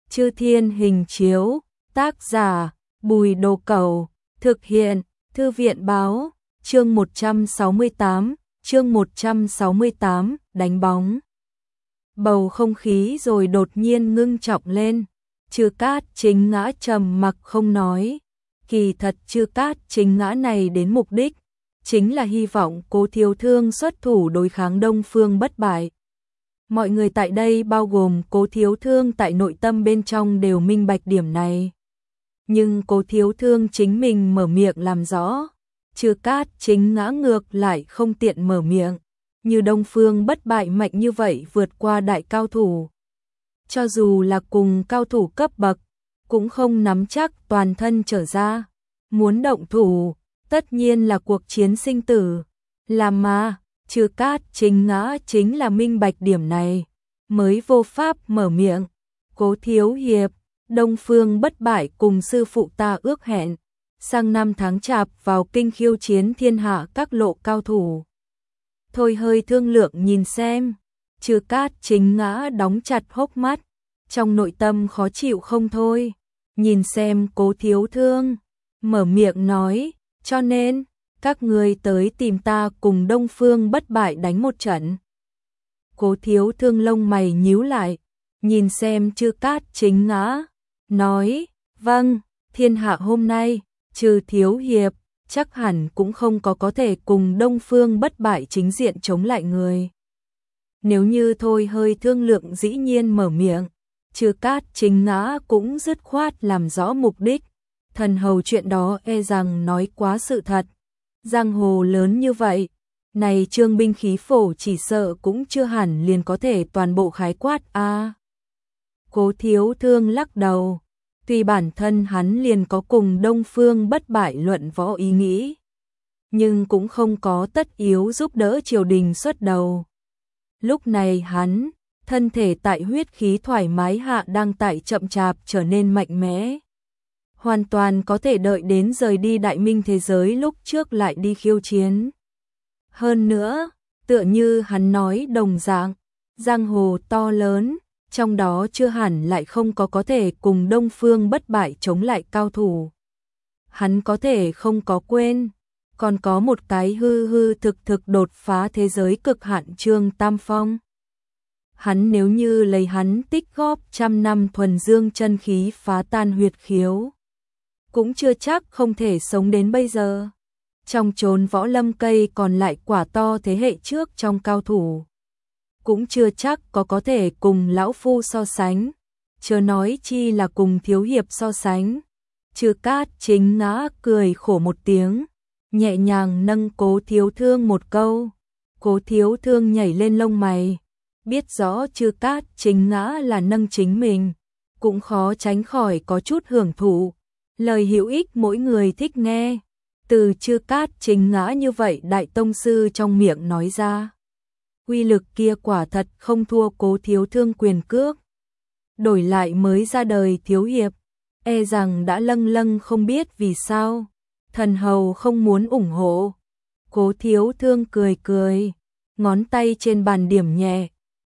Chư Thiên Hình Chiếu, tác giả, Bùi Đồ Cẩu, thực hiện, Thư viện báo, chương 168, đánh bóng. Bầu không khí rồi đột nhiên ngưng trọng lên, Chư Cát Chính Ngã trầm mặc không nói. Kỳ thật Chư Cát Chính Ngã này đến mục đích, chính là hy vọng Cố Thiếu Thương xuất thủ đối kháng Đông Phương Bất Bại. Mọi người tại đây bao gồm Cố Thiếu Thương tại nội tâm bên trong đều minh bạch điểm này. Nhưng Cố Thiếu Thương chính mình mở miệng làm rõ, Chư Cát Chính Ngã ngược lại không tiện mở miệng. Như Đông Phương Bất Bại mạnh như vậy vượt qua đại cao thủ. Cho dù là cùng cao thủ cấp bậc, cũng không nắm chắc toàn thân trở ra. Muốn động thủ, tất nhiên là cuộc chiến sinh tử. Làm mà, Chư Cát Chính Ngã chính là minh bạch điểm này, mới vô pháp mở miệng. Cố thiếu hiệp, Đông Phương Bất Bại cùng sư phụ ta ước hẹn, sang năm tháng Chạp vào kinh khiêu chiến thiên hạ các lộ cao thủ. Thôi hơi thương lượng nhìn xem. Chư Cát Chính Ngã đóng chặt hốc mắt, trong nội tâm khó chịu không thôi. Nhìn xem Cố Thiếu Thương, mở miệng nói, cho nên các ngươi tới tìm ta cùng Đông Phương Bất Bại đánh một trận. Cố Thiếu Thương lông mày nhíu lại, nhìn xem Chư Cát Chính Ngã, nói, vâng, thiên hạ hôm nay, trừ thiếu hiệp, chắc hẳn cũng không có thể cùng Đông Phương Bất Bại chính diện chống lại người. Nếu như thôi hơi thương lượng dĩ nhiên mở miệng, Chư Cát Chính Ngã cũng dứt khoát làm rõ mục đích. Thần hầu chuyện đó e rằng nói quá sự thật. Giang hồ lớn như vậy, này trương binh khí phổ chỉ sợ cũng chưa hẳn liền có thể toàn bộ khái quát a. Cố Thiếu Thương lắc đầu, tuy bản thân hắn liền có cùng Đông Phương Bất Bại luận võ ý nghĩ, nhưng cũng không có tất yếu giúp đỡ triều đình xuất đầu. Lúc này hắn, thân thể tại huyết khí thoải mái hạ đang tại chậm chạp trở nên mạnh mẽ. Hoàn toàn có thể đợi đến rời đi đại minh thế giới lúc trước lại đi khiêu chiến. Hơn nữa, tựa như hắn nói đồng dạng, giang hồ to lớn, trong đó chưa hẳn lại không có thể cùng Đông Phương Bất Bại chống lại cao thủ. Hắn có thể không có quên, còn có một cái hư hư thực đột phá thế giới cực hạn Trương Tam Phong. Hắn nếu như lấy hắn tích góp trăm năm thuần dương chân khí phá tan huyệt khiếu, cũng chưa chắc không thể sống đến bây giờ. Trong chốn võ lâm cây còn lại quả to thế hệ trước trong cao thủ, cũng chưa chắc có thể cùng lão phu so sánh, chớ nói chi là cùng thiếu hiệp so sánh. Chư Cát Chính Ngã cười khổ một tiếng, nhẹ nhàng nâng Cố Thiếu Thương một câu. Cố Thiếu Thương nhảy lên lông mày, biết rõ Chư Cát Chính Ngã là nâng chính mình, cũng khó tránh khỏi có chút hưởng thụ. Lời hữu ích mỗi người thích nghe, từ Chư Cát Chính Ngã như vậy đại tông sư trong miệng nói ra, uy lực kia quả thật không thua Cố Thiếu Thương quyền cước. Đổi lại mới ra đời thiếu hiệp, e rằng đã lâng không biết vì sao thần hầu không muốn ủng hộ. Cố Thiếu Thương cười, ngón tay trên bàn điểm nhẹ,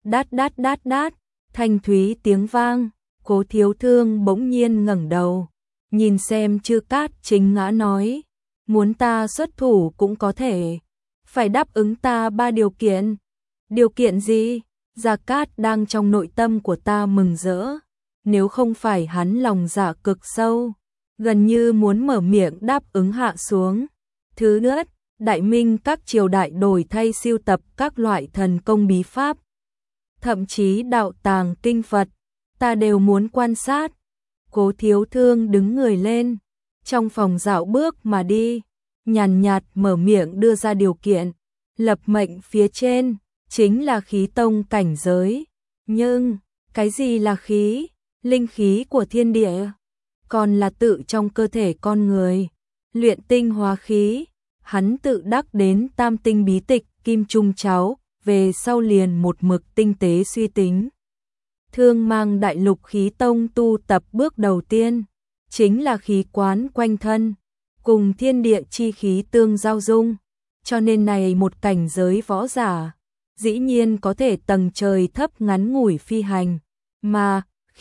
đát, thanh thúy tiếng vang. Cố Thiếu Thương bỗng nhiên ngẩng đầu, nhìn xem Chư Cát Chính Ngã nói, muốn ta xuất thủ cũng có thể, phải đáp ứng ta 3 điều kiện. Điều kiện gì? Gia Cát đang trong nội tâm của ta mừng rỡ, nếu không phải hắn lòng dạ cực sâu, gần như muốn mở miệng đáp ứng hạ xuống. Thứ nhất, đại minh các triều đại đổi thay siêu tập các loại thần công bí pháp, thậm chí đạo tàng kinh Phật, ta đều muốn quan sát. Cố Thiếu Thương đứng người lên, trong phòng dạo bước mà đi, nhàn nhạt mở miệng đưa ra điều kiện. Lập mệnh phía trên chính là khí tông cảnh giới, nhưng cái gì là khí? Linh khí của thiên địa, còn là tự trong cơ thể con người, luyện tinh hóa khí. Hắn tự đắc đến tam tinh bí tịch kim trung cháo, về sau liền một mực tinh tế suy tính. Thương mang đại lục khí tông tu tập bước đầu tiên, chính là khí quán quanh thân, cùng thiên địa chi khí tương giao dung, cho nên này một cảnh giới võ giả, dĩ nhiên có thể tầng trời thấp ngắn ngủi phi hành, mà khí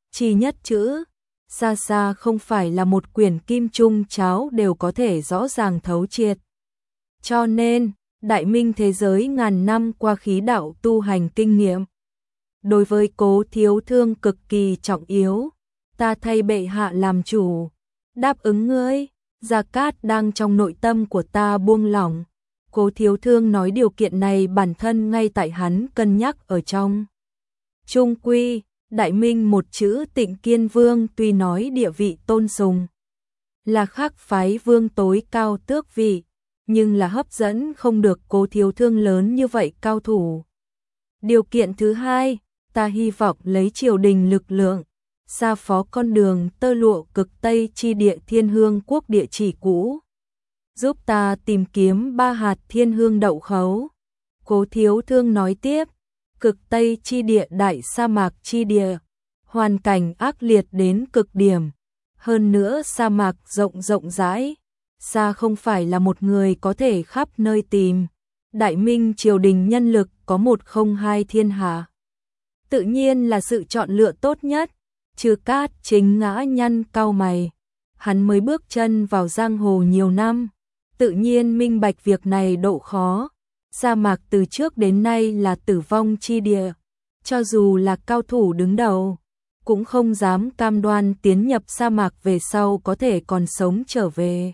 chi nhất chữ, xa xa không phải là một quyển kim trung cháo đều có thể rõ ràng thấu triệt. Cho nên, đại minh thế giới ngàn năm qua khí đạo tu hành kinh nghiệm. Đối với Cố Thiếu Thương cực kỳ trọng yếu, ta thay bệ hạ làm chủ, đáp ứng ngươi. Gia Cát đang trong nội tâm của ta buông lỏng. Cố Thiếu Thương nói điều kiện này bản thân ngay tại hắn cân nhắc ở trong. Trung quy, đại minh một chữ Tịnh Kiên Vương tuy nói địa vị tôn sùng, là khác phái vương tối cao tước vị, nhưng là hấp dẫn không được Cố Thiếu Thương lớn như vậy cao thủ. Điều kiện thứ hai, ta hy vọng lấy triều đình lực lượng, xa phó con đường tơ lụa cực Tây chi địa Thiên Hương quốc địa chỉ cũ, giúp ta tìm kiếm 3 hạt thiên hương đậu khấu. Cố Thiếu Thương nói tiếp, cực Tây chi địa đại sa mạc chi địa, hoàn cảnh ác liệt đến cực điểm, hơn nữa sa mạc rộng rãi, xa không phải là một người có thể khắp nơi tìm. Đại minh triều đình nhân lực có 102 thiên hạ, tự nhiên là sự chọn lựa tốt nhất. Trừ Cát Chính ngã nhăn cau mày, hắn mới bước chân vào giang hồ nhiều năm, tự nhiên minh bạch việc này độ khó. Sa mạc từ trước đến nay là tử vong chi địa, cho dù là cao thủ đứng đầu, cũng không dám cam đoan tiến nhập sa mạc về sau có thể còn sống trở về.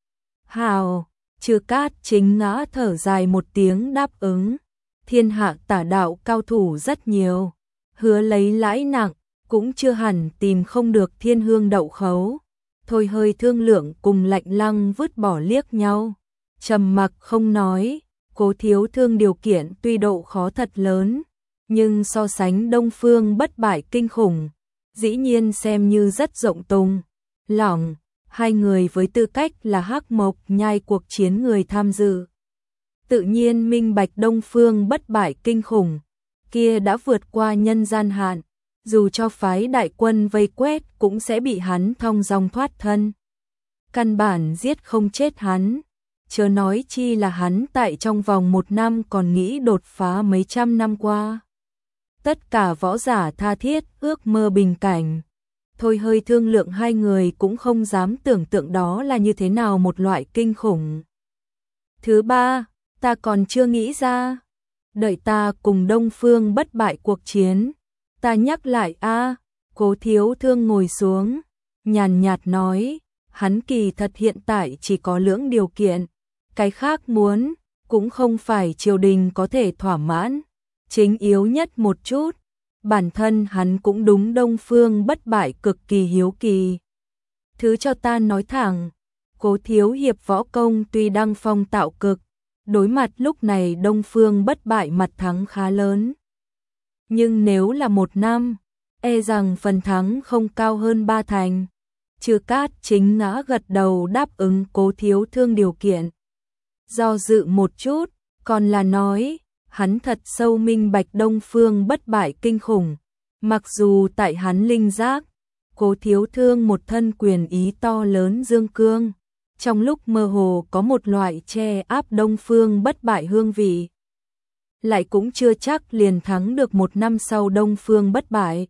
Hào, Trừ Cát Chính ngã thở dài một tiếng đáp ứng. Thiên hạ tả đạo cao thủ rất nhiều, hứa lấy lãi nặng, cũng chưa hẳn tìm không được thiên hương đậu khấu. Thôi hơi thương lượng cùng Lạnh Lăng vứt bỏ liếc nhau, trầm mặc không nói. Cố Thiếu Thương điều kiện tuy độ khó thật lớn, nhưng so sánh Đông Phương Bất Bại kinh khủng, dĩ nhiên xem như rất rộng tung, lỏng. Hai người với tư cách là Hắc Mộc Nhai cuộc chiến người tham dự, tự nhiên minh bạch Đông Phương Bất Bại kinh khủng, kia đã vượt qua nhân gian hạn, dù cho phái đại quân vây quét cũng sẽ bị hắn thong dong thoát thân. Căn bản giết không chết hắn, chớ nói chi là hắn tại trong vòng 1 năm còn nghĩ đột phá mấy trăm năm qua. Tất cả võ giả tha thiết ước mơ bình cảnh. Thôi hơi thương lượng hai người cũng không dám tưởng tượng đó là như thế nào một loại kinh khủng. Thứ ba, ta còn chưa nghĩ ra. Đợi ta cùng Đông Phương Bất Bại cuộc chiến. Ta nhắc lại a. Cố Thiếu Thương ngồi xuống, nhàn nhạt nói, hắn kỳ thật hiện tại chỉ có lưỡng điều kiện. Cái khác muốn, cũng không phải triều đình có thể thỏa mãn. Chính yếu nhất một chút, bản thân hắn cũng đúng Đông Phương Bất Bại cực kỳ hiếu kỳ. Thứ cho ta nói thẳng, Cố thiếu hiệp võ công tuy đăng phong tạo cực, đối mặt lúc này Đông Phương Bất Bại mặt thắng khá lớn. Nhưng nếu là 1 năm, e rằng phần thắng không cao hơn 3 thành. Trừ Cát Chính ngã gật đầu đáp ứng Cố Thiếu Thương điều kiện. Do dự một chút, còn là nói, hắn thật sâu minh bạch Đông Phương Bất Bại kinh khủng. Mặc dù tại hắn linh giác, Cố Thiếu Thương một thân quyền ý to lớn dương cương, trong lúc mơ hồ có một loại che áp Đông Phương Bất Bại hương vị. Lại cũng chưa chắc liền thắng được 1 năm sau Đông Phương Bất Bại.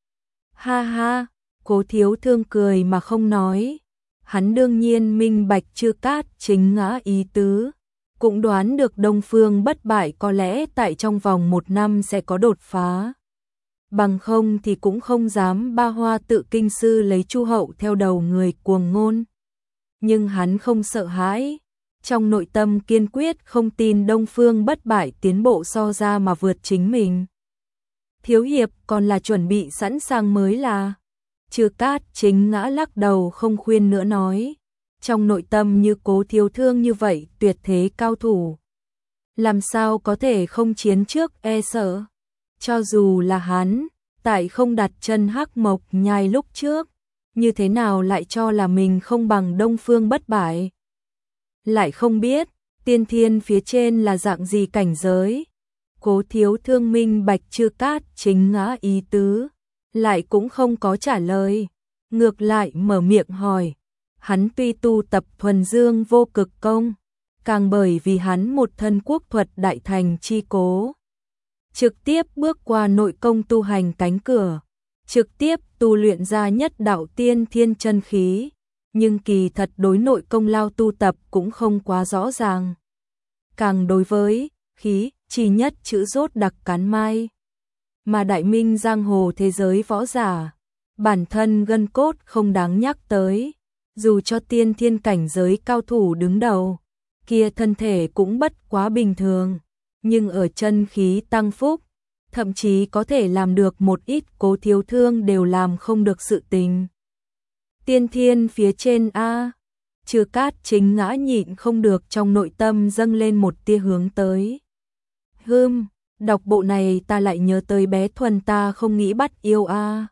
Ha ha, Cố Thiếu Thương cười mà không nói. Hắn đương nhiên minh bạch Trư Cát Chính ngã ý tứ, cũng đoán được Đông Phương Bất Bại có lẽ tại trong vòng 1 năm sẽ có đột phá. Bằng không thì cũng không dám ba hoa tự kinh sư lấy Chu Hậu theo đầu người cuồng ngôn. Nhưng hắn không sợ hãi, trong nội tâm kiên quyết không tin Đông Phương Bất Bại tiến bộ so ra mà vượt chính mình. Thiếu hiệp còn là chuẩn bị sẵn sàng mới là. Trừ Cát Chính ngã lắc đầu không khuyên nữa nói. Trong nội tâm như Cố Thiếu Thương như vậy tuyệt thế cao thủ, làm sao có thể không chiến trước e sợ. Cho dù là hắn, tại không đặt chân Hắc Mộc Nhai lúc trước, như thế nào lại cho là mình không bằng Đông Phương Bất Bại. Lại không biết, tiên thiên phía trên là dạng gì cảnh giới. Cố Thiếu Thương minh bạch Trư Cát Chính ngã ý tứ, lại cũng không có trả lời. Ngược lại mở miệng hỏi, hắn tuy tu tập thuần dương vô cực công, càng bởi vì hắn một thân quốc thuật đại thành chi cố, trực tiếp bước qua nội công tu hành cánh cửa, trực tiếp tu luyện ra nhất đạo tiên thiên chân khí, nhưng kỳ thật đối nội công lao tu tập cũng không quá rõ ràng. Càng đối với khí, chỉ nhất chữ rốt đặc cán mai. Mà đại minh giang hồ thế giới võ giả, bản thân gân cốt không đáng nhắc tới, dù cho tiên thiên cảnh giới cao thủ đứng đầu, kia thân thể cũng bất quá bình thường, nhưng ở chân khí tăng phúc, thậm chí có thể làm được một ít cố thiếu thương đều làm không được sự tình. Tiên thiên phía trên a, Chư Cát Chính ngã nhịn không được trong nội tâm dâng lên một tia hướng tới. Đọc bộ này ta lại nhớ tới bé Thuần ta không nghĩ bắt yêu a.